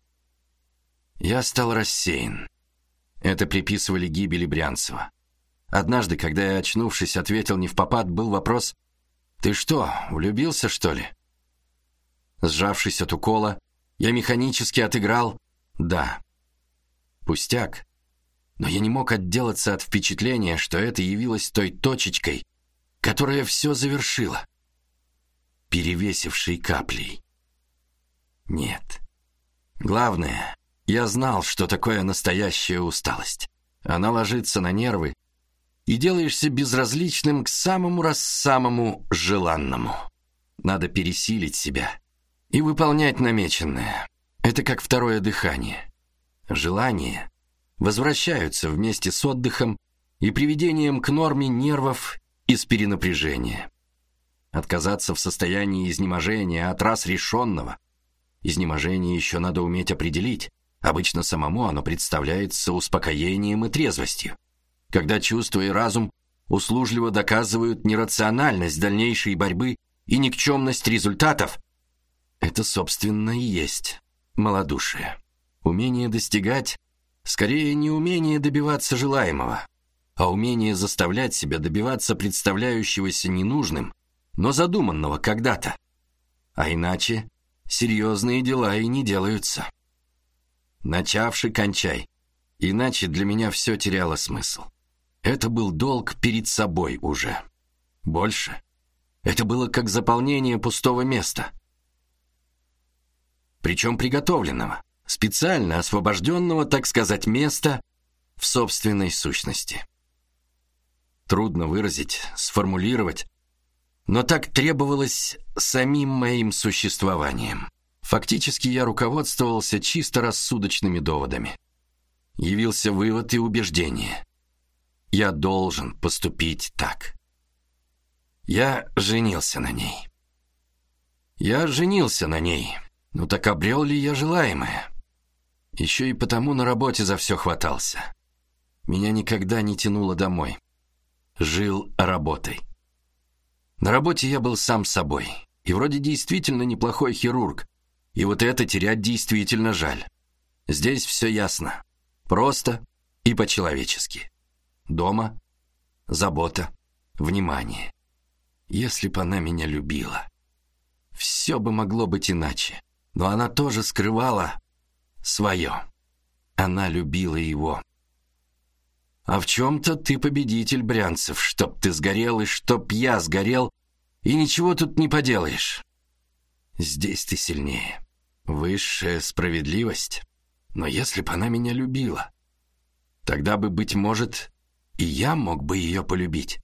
[SPEAKER 1] Я стал рассеян. Это приписывали гибели Брянцева. Однажды, когда я, очнувшись, ответил невпопад, был вопрос: «Ты что, влюбился, что ли?» Сжавшись от укола, я механически отыграл «да». Пустяк. Но я не мог отделаться от впечатления, что это явилось той точечкой, которая все завершила, перевесившей каплей. Нет. Главное, я знал, что такое настоящая усталость. Она ложится на нервы, и делаешься безразличным к самому желанному. Надо пересилить себя и выполнять намеченное. Это как второе дыхание. Желания возвращаются вместе с отдыхом и приведением к норме нервов из перенапряжения. Отказаться в состоянии изнеможения от раз решенного. Изнеможение еще надо уметь определить. Обычно самому оно представляется успокоением и трезвостью, когда чувство и разум услужливо доказывают нерациональность дальнейшей борьбы и никчемность результатов. Это, собственно, и есть малодушие. Умение достигать, скорее, не умение добиваться желаемого, а умение заставлять себя добиваться представляющегося ненужным, но задуманного когда-то. А иначе серьезные дела и не делаются. Начавши, кончай. Иначе для меня все теряло смысл. Это был долг перед собой уже. Больше. Это было как заполнение пустого места. Причем приготовленного, специально освобожденного, так сказать, места в собственной сущности. Трудно выразить, сформулировать, но так требовалось самим моим существованием. Фактически я руководствовался чисто рассудочными доводами. Явился вывод и убеждение. Я должен поступить так. Я женился на ней. Но так обрел ли я желаемое? Еще и потому на работе за все хватался. Меня никогда не тянуло домой. Жил работой. На работе я был сам собой. И вроде действительно неплохой хирург. И вот это терять действительно жаль. Здесь все ясно. Просто и по-человечески. Дома забота, внимание. Если бы она меня любила, все бы могло быть иначе. Но она тоже скрывала свое. Она любила его. А в чем-то ты победитель, Брянцев, чтоб ты сгорел и чтоб я сгорел, и ничего тут не поделаешь. Здесь ты сильнее. Высшая справедливость. Но если бы она меня любила, тогда бы, быть может, и я мог бы ее полюбить.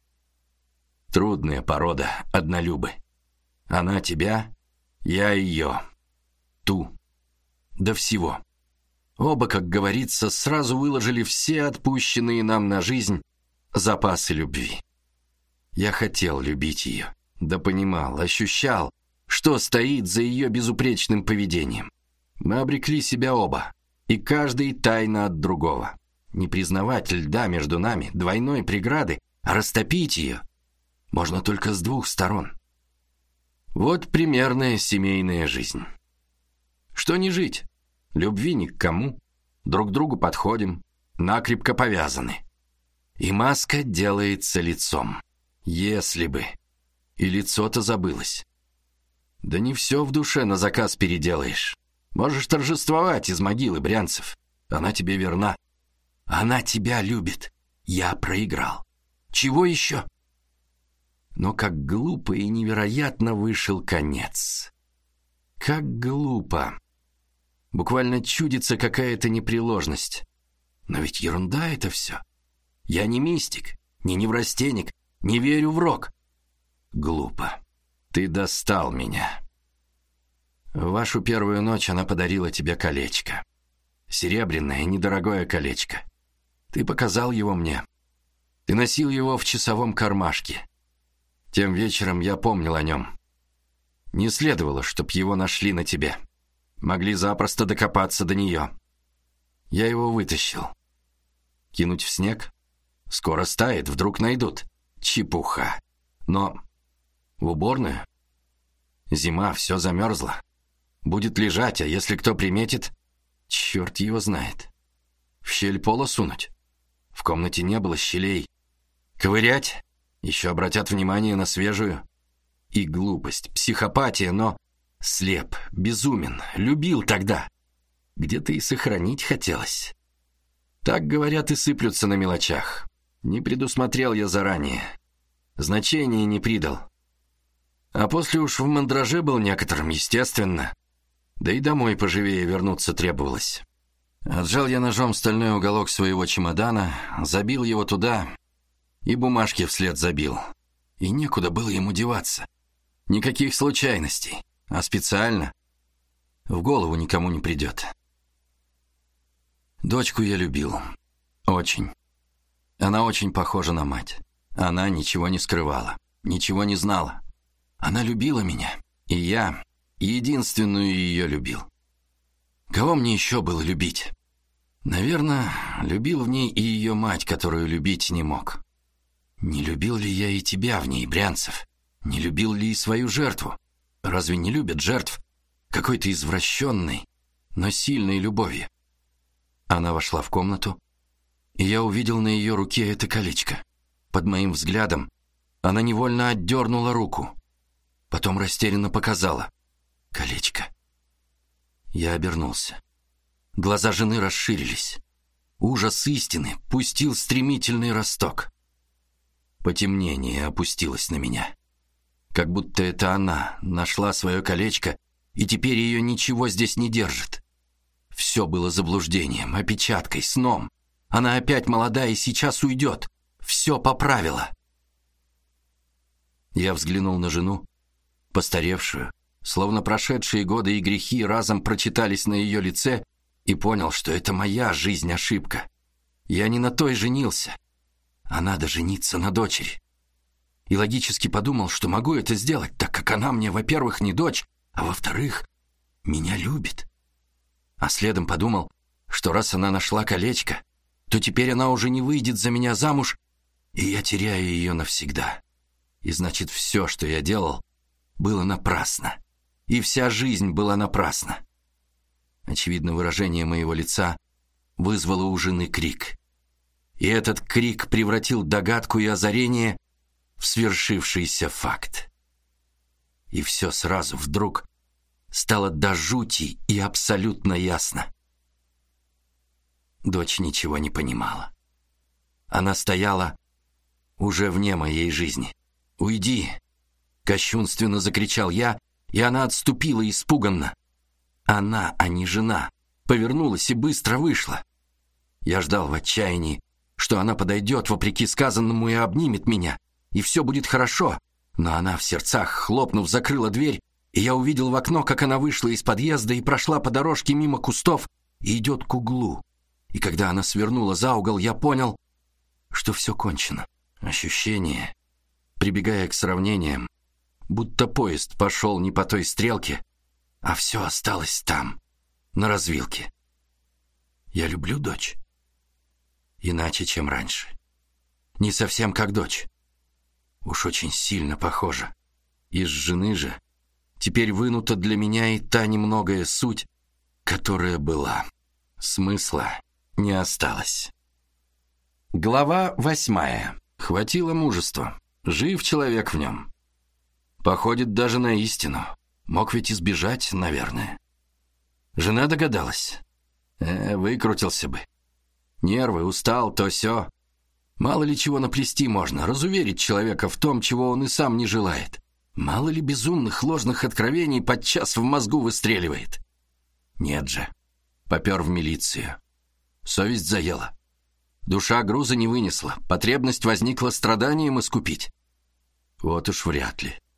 [SPEAKER 1] Трудная порода однолюбы. Она тебя, я ее. Ту. До всего. Оба, как говорится, сразу выложили все отпущенные нам на жизнь запасы любви. Я хотел любить ее, да понимал, ощущал, что стоит за ее безупречным поведением. Мы обрекли себя оба, и каждый тайно от другого. Не признавать льда между нами, двойной преграды, а растопить ее можно только с двух сторон. Вот примерная семейная жизнь. Что не жить? Любви ни к кому. Друг другу подходим, накрепко повязаны. И маска делается лицом. Если бы. И лицо-то забылось. Да не все в душе на заказ переделаешь. Можешь торжествовать из могилы, Брянцев. Она тебе верна. Она тебя любит. Я проиграл. Чего еще? Но как глупо и невероятно вышел конец. Как глупо. Буквально чудится какая-то непреложность. Но ведь ерунда это все. Я не мистик, не неврастенник, не верю в рок. Глупо. Ты достал меня. В вашу первую ночь она подарила тебе колечко. Серебряное, недорогое колечко. Ты показал его мне. Ты носил его в часовом кармашке. Тем вечером я помнил о нем. Не следовало, чтоб его нашли на тебе. Могли запросто докопаться до нее. Я его вытащил. Кинуть в снег? Скоро стает, вдруг найдут. Чепуха. Но в уборную? Зима, все замерзло. Будет лежать, а если кто приметит, черт его знает. В щель пола сунуть? В комнате не было щелей. Ковырять? Еще обратят внимание на свежую. И глупость, психопатия, но слеп, безумен, любил тогда. Где-то и сохранить хотелось. Так, говорят, и сыплются на мелочах. Не предусмотрел я заранее. Значения не придал. А после уж в мандраже был некоторым, естественно. Да и домой поживее вернуться требовалось. Отжал я ножом стальной уголок своего чемодана, забил его туда и бумажки вслед забил. И некуда было ему деваться. Никаких случайностей, а специально в голову никому не придет. Дочку я любил. Очень. Она очень похожа на мать. Она ничего не скрывала, ничего не знала. Она любила меня, и я единственную ее любил. Кого мне еще было любить? Наверное, любил в ней и ее мать, которую любить не мог. Не любил ли я и тебя в ней, Брянцев? Не любил ли и свою жертву? Разве не любят жертв какой-то извращенной, но сильной любовью? Она вошла в комнату, и я увидел на ее руке это колечко. Под моим взглядом она невольно отдернула руку. Потом растерянно показала. Колечко. Я обернулся. Глаза жены расширились. Ужас истины пустил стремительный росток. Потемнение опустилось на меня. Как будто это она нашла свое колечко, и теперь ее ничего здесь не держит. Все было заблуждением, опечаткой, сном. Она опять молода и сейчас уйдет. Все поправила. Я взглянул на жену, постаревшую, словно прошедшие годы и грехи разом прочитались на ее лице, и понял, что это моя жизнь ошибка. Я не на той женился, а надо жениться на дочери. И логически подумал, что могу это сделать, так как она мне, во-первых, не дочь, а во-вторых, меня любит. А следом подумал, что раз она нашла колечко, то теперь она уже не выйдет за меня замуж, и я теряю ее навсегда. И значит, все, что я делал, было напрасно. И вся жизнь была напрасна. Очевидно, выражение моего лица вызвало у жены крик. И этот крик превратил догадку и озарение в свершившийся факт. И все сразу вдруг стало до жути и абсолютно ясно. Дочь ничего не понимала. Она стояла уже вне моей жизни. «Уйди!» — кощунственно закричал я, и она отступила испуганно. Она, а не жена, повернулась и быстро вышла. Я ждал в отчаянии, что она подойдет, вопреки сказанному, и обнимет меня, и все будет хорошо. Но она в сердцах, хлопнув, закрыла дверь, и я увидел в окно, как она вышла из подъезда и прошла по дорожке мимо кустов и идет к углу. И когда она свернула за угол, я понял, что все кончено. Ощущение, прибегая к сравнениям, будто поезд пошел не по той стрелке, а все осталось там, на развилке. Я люблю дочь. Иначе, чем раньше. Не совсем как дочь. Уж очень сильно похожа. Из жены же теперь вынута для меня и та немногое суть, которая была. Смысла не осталось. Глава 8. Хватило мужества. Жив человек в нем. Походит даже на истину. Мог ведь избежать, наверное. Жена догадалась. Выкрутился бы. Нервы, устал, то сё. Мало ли чего наплести можно, разуверить человека в том, чего он и сам не желает. Мало ли безумных ложных откровений подчас в мозгу выстреливает. Нет же. Попер в милицию. Совесть заела. Душа груза не вынесла. Потребность возникла страданием искупить. Вот уж вряд ли.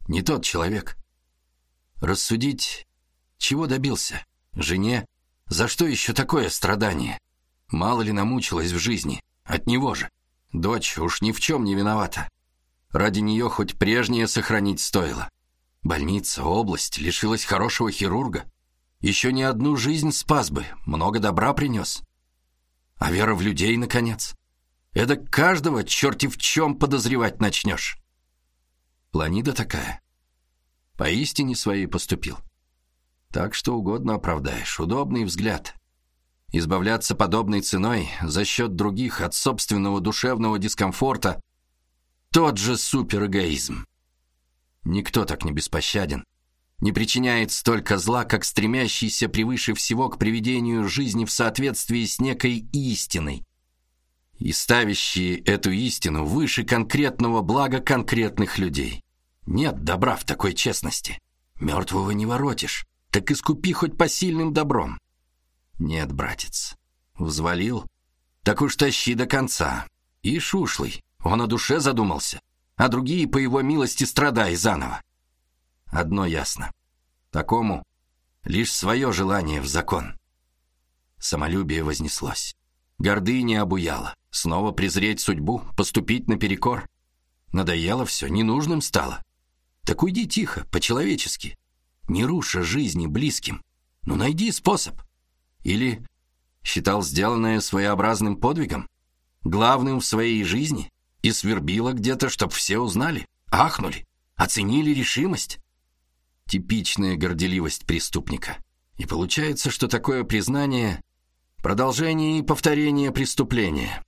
[SPEAKER 1] Не тот человек. Рассудить, чего добился? Жене? За что еще такое страдание? Мало ли намучилась в жизни. От него же. Дочь уж ни в чем не виновата. Ради нее хоть прежнее сохранить стоило. Больница, область, лишилась хорошего хирурга. Еще не одну жизнь спас бы, много добра принес. А вера в людей, наконец. Эдак каждого черти в чем подозревать начнешь. Планида такая. Поистине своей поступил. Так что угодно оправдаешь. Удобный взгляд. Избавляться подобной ценой за счет других от собственного душевного дискомфорта — тот же суперэгоизм. Никто так не беспощаден, не причиняет столько зла, как стремящийся превыше всего к приведению жизни в соответствии с некой истиной и ставящие эту истину выше конкретного блага конкретных людей. Нет добра в такой честности. Мертвого не воротишь, так искупи хоть посильным добром. Нет, братец, взвалил, так уж тащи до конца. Ишь ушлый, он о душе задумался, а другие, по его милости, страдай заново. Одно ясно. Такому лишь свое желание в закон. Самолюбие вознеслось. Гордыня обуяла. Снова презреть судьбу, поступить наперекор. Надоело все, ненужным стало. Так уйди тихо, по-человечески. Не руша жизни близким. Ну, найди способ. Или считал сделанное своеобразным подвигом, главным в своей жизни, и свербило где-то, чтоб все узнали, ахнули, оценили решимость. Типичная горделивость преступника. И получается, что такое признание — продолжение и повторение преступления.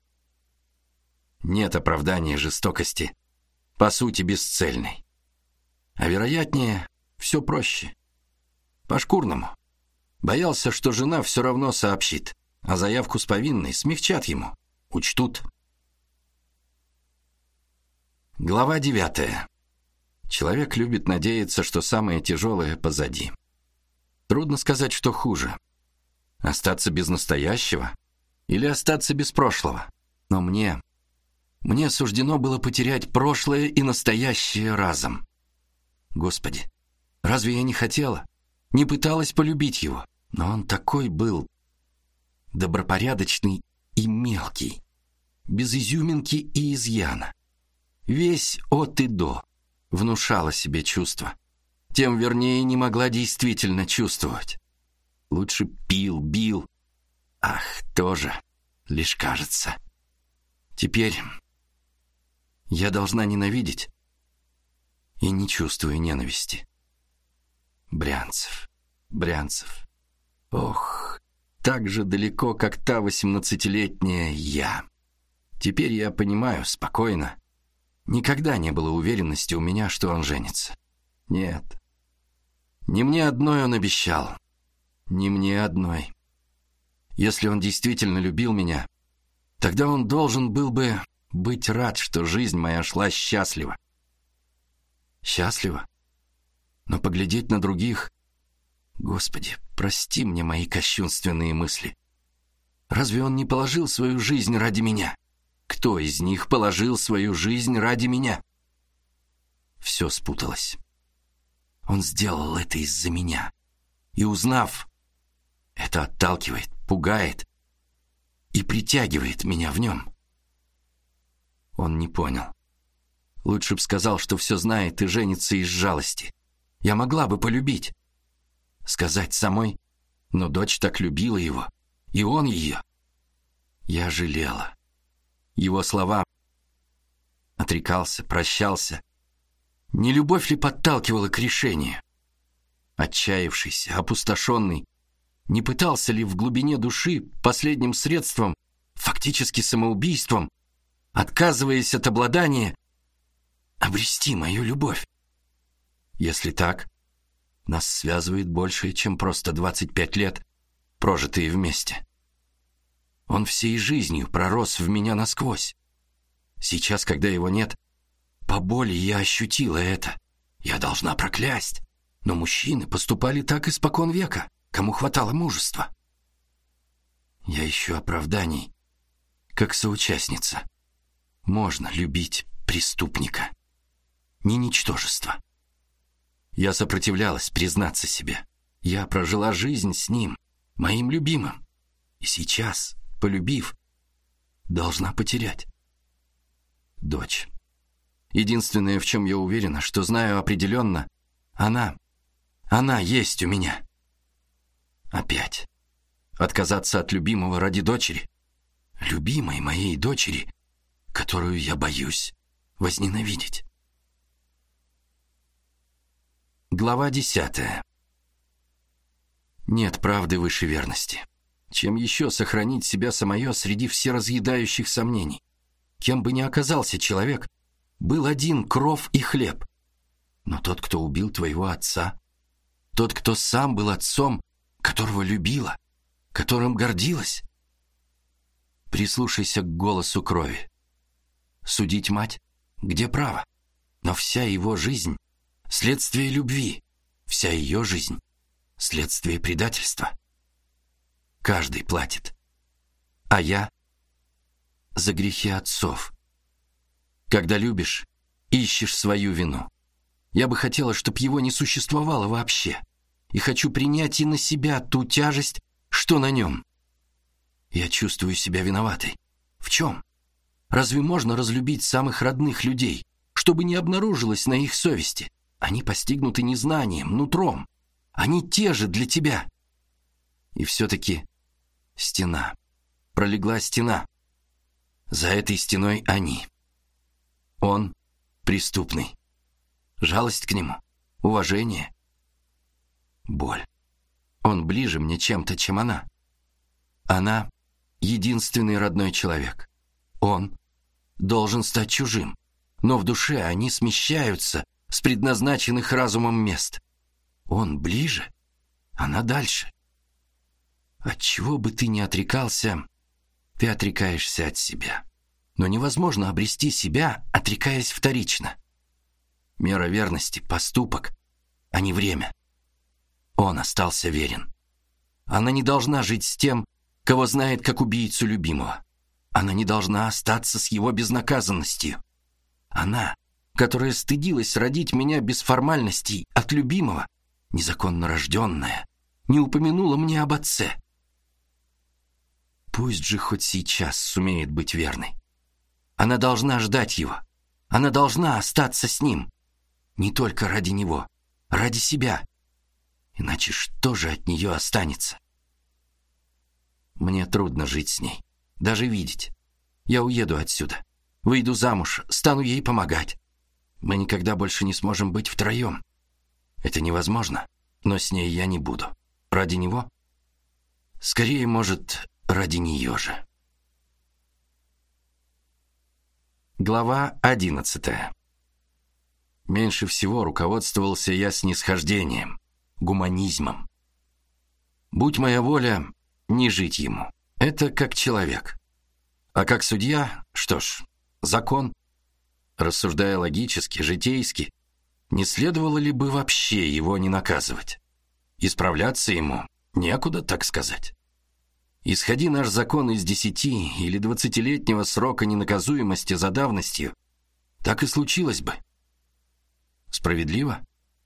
[SPEAKER 1] Нет оправдания жестокости, по сути бесцельной. А вероятнее, все проще. По-шкурному. Боялся, что жена все равно сообщит, а заявку с повинной смягчат ему, учтут. Глава 9. Человек любит надеяться, что самое тяжелое позади. Трудно сказать, что хуже. Остаться без настоящего или остаться без прошлого. Но мне суждено было потерять прошлое и настоящее разом. Господи, разве я не хотела, не пыталась полюбить его? Но он такой был добропорядочный и мелкий, без изюминки и изъяна. Весь от и до внушала себе чувства. Тем вернее не могла действительно чувствовать. Лучше пил, бил. Ах, тоже лишь кажется. Теперь я должна ненавидеть и не чувствую ненависти. Брянцев. Ох, так же далеко, как та 18-летняя я. Теперь я понимаю спокойно. Никогда не было уверенности у меня, что он женится. Нет. Не мне одной он обещал. Не мне одной. Если он действительно любил меня, тогда он должен был бы быть рад, что жизнь моя шла счастливо. Счастливо? Но поглядеть на других... Господи, прости мне мои кощунственные мысли. Разве он не положил свою жизнь ради меня? Кто из них положил свою жизнь ради меня? Все спуталось. Он сделал это из-за меня. И узнав, это отталкивает, пугает и притягивает меня в нем. Он не понял. Лучше б сказал, что все знает и женится из жалости. Я могла бы полюбить. Сказать самой, но дочь так любила его, и он ее. Я жалела. Его слова: отрекался, прощался. Не любовь ли подталкивала к решению? Отчаявшийся, опустошенный, не пытался ли в глубине души последним средством, фактически самоубийством, отказываясь от обладания, обрести мою любовь? Если так, нас связывает большее, чем просто 25 лет, прожитые вместе. Он всей жизнью пророс в меня насквозь. Сейчас, когда его нет, по боли я ощутила это. Я должна проклясть. Но мужчины поступали так испокон века, кому хватало мужества. Я ищу оправданий, как соучастница. Можно любить преступника, не ничтожество. Я сопротивлялась признаться себе. Я прожила жизнь с ним, моим любимым. И сейчас, полюбив, должна потерять. Дочь. Единственное, в чем я уверена, что знаю определенно, она есть у меня. Опять. Отказаться от любимого ради дочери. Любимой моей дочери, которую я боюсь возненавидеть. Глава 10. Нет правды выше верности. Чем еще сохранить себя самое среди всеразъедающих сомнений? Кем бы ни оказался человек, был один кров и хлеб. Но тот, кто убил твоего отца, тот, кто сам был отцом, которого любила, которым гордилась. Прислушайся к голосу крови. Судить мать? Где право? Но вся его жизнь — следствие любви, вся ее жизнь — следствие предательства. Каждый платит. А я — за грехи отцов. Когда любишь, ищешь свою вину. Я бы хотела, чтобы его не существовало вообще. И хочу принять и на себя ту тяжесть, что на нем. Я чувствую себя виноватой. В чем? Разве можно разлюбить самых родных людей, чтобы не обнаружилось на их совести? Они постигнуты незнанием, нутром. Они те же для тебя. И все-таки стена. Пролегла стена. За этой стеной они. Он преступный. Жалость к нему, уважение, боль. Он ближе мне чем-то, чем она. Она — единственный родной человек. Он должен стать чужим, но в душе они смещаются с предназначенных разумом мест. Он ближе, она дальше. Отчего бы ты ни отрекался, ты отрекаешься от себя. Но невозможно обрести себя, отрекаясь вторично. Мера верности — поступок, а не время. Он остался верен. Она не должна жить с тем, кого знает как убийцу любимого. Она не должна остаться с его безнаказанностью. Она, которая стыдилась родить меня без формальностей от любимого, незаконно рожденная, не упомянула мне об отце. Пусть же хоть сейчас сумеет быть верной. Она должна ждать его. Она должна остаться с ним. Не только ради него, ради себя. Иначе что же от нее останется? Мне трудно жить с ней, даже видеть. Я уеду отсюда, выйду замуж, стану ей помогать. Мы никогда больше не сможем быть втроем. Это невозможно, но с ней я не буду. Ради него? Скорее, может, ради нее же. Глава 11. Меньше всего руководствовался я снисхождением, гуманизмом. Будь моя воля, не жить ему. Это как человек. А как судья, что ж, закон. Рассуждая логически, житейски, не следовало ли бы вообще его не наказывать? Исправляться ему некуда, так сказать. Исходи наш закон из 10 или 20-летнего срока ненаказуемости за давностью, так и случилось бы. Справедливо?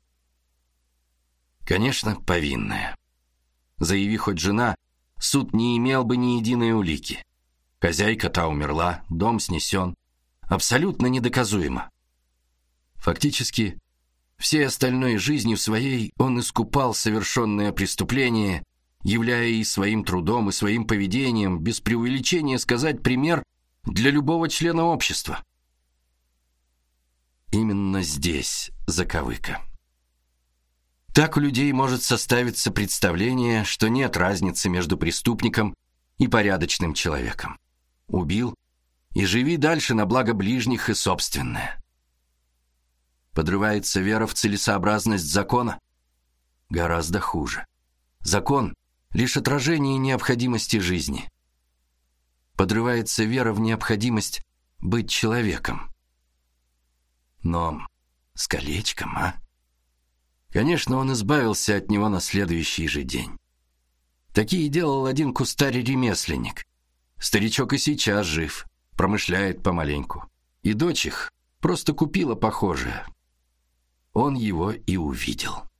[SPEAKER 1] Конечно, повинная. Заяви хоть жена, суд не имел бы ни единой улики. Хозяйка та умерла, дом снесен. Абсолютно недоказуемо. Фактически, всей остальной жизнью своей он искупал совершенное преступление, являя и своим трудом, и своим поведением, без преувеличения сказать, пример для любого члена общества. Именно здесь заковыка. Так у людей может составиться представление, что нет разницы между преступником и порядочным человеком. Убил и живи дальше на благо ближних и собственное. Подрывается вера в целесообразность закона? Гораздо хуже. Закон — лишь отражение необходимости жизни. Подрывается вера в необходимость быть человеком. Но с колечком, а? Конечно, он избавился от него на следующий же день. Такие делал один кустарь-ремесленник. Старичок и сейчас жив, промышляет помаленьку. И дочь их просто купила похожее. он его и увидел.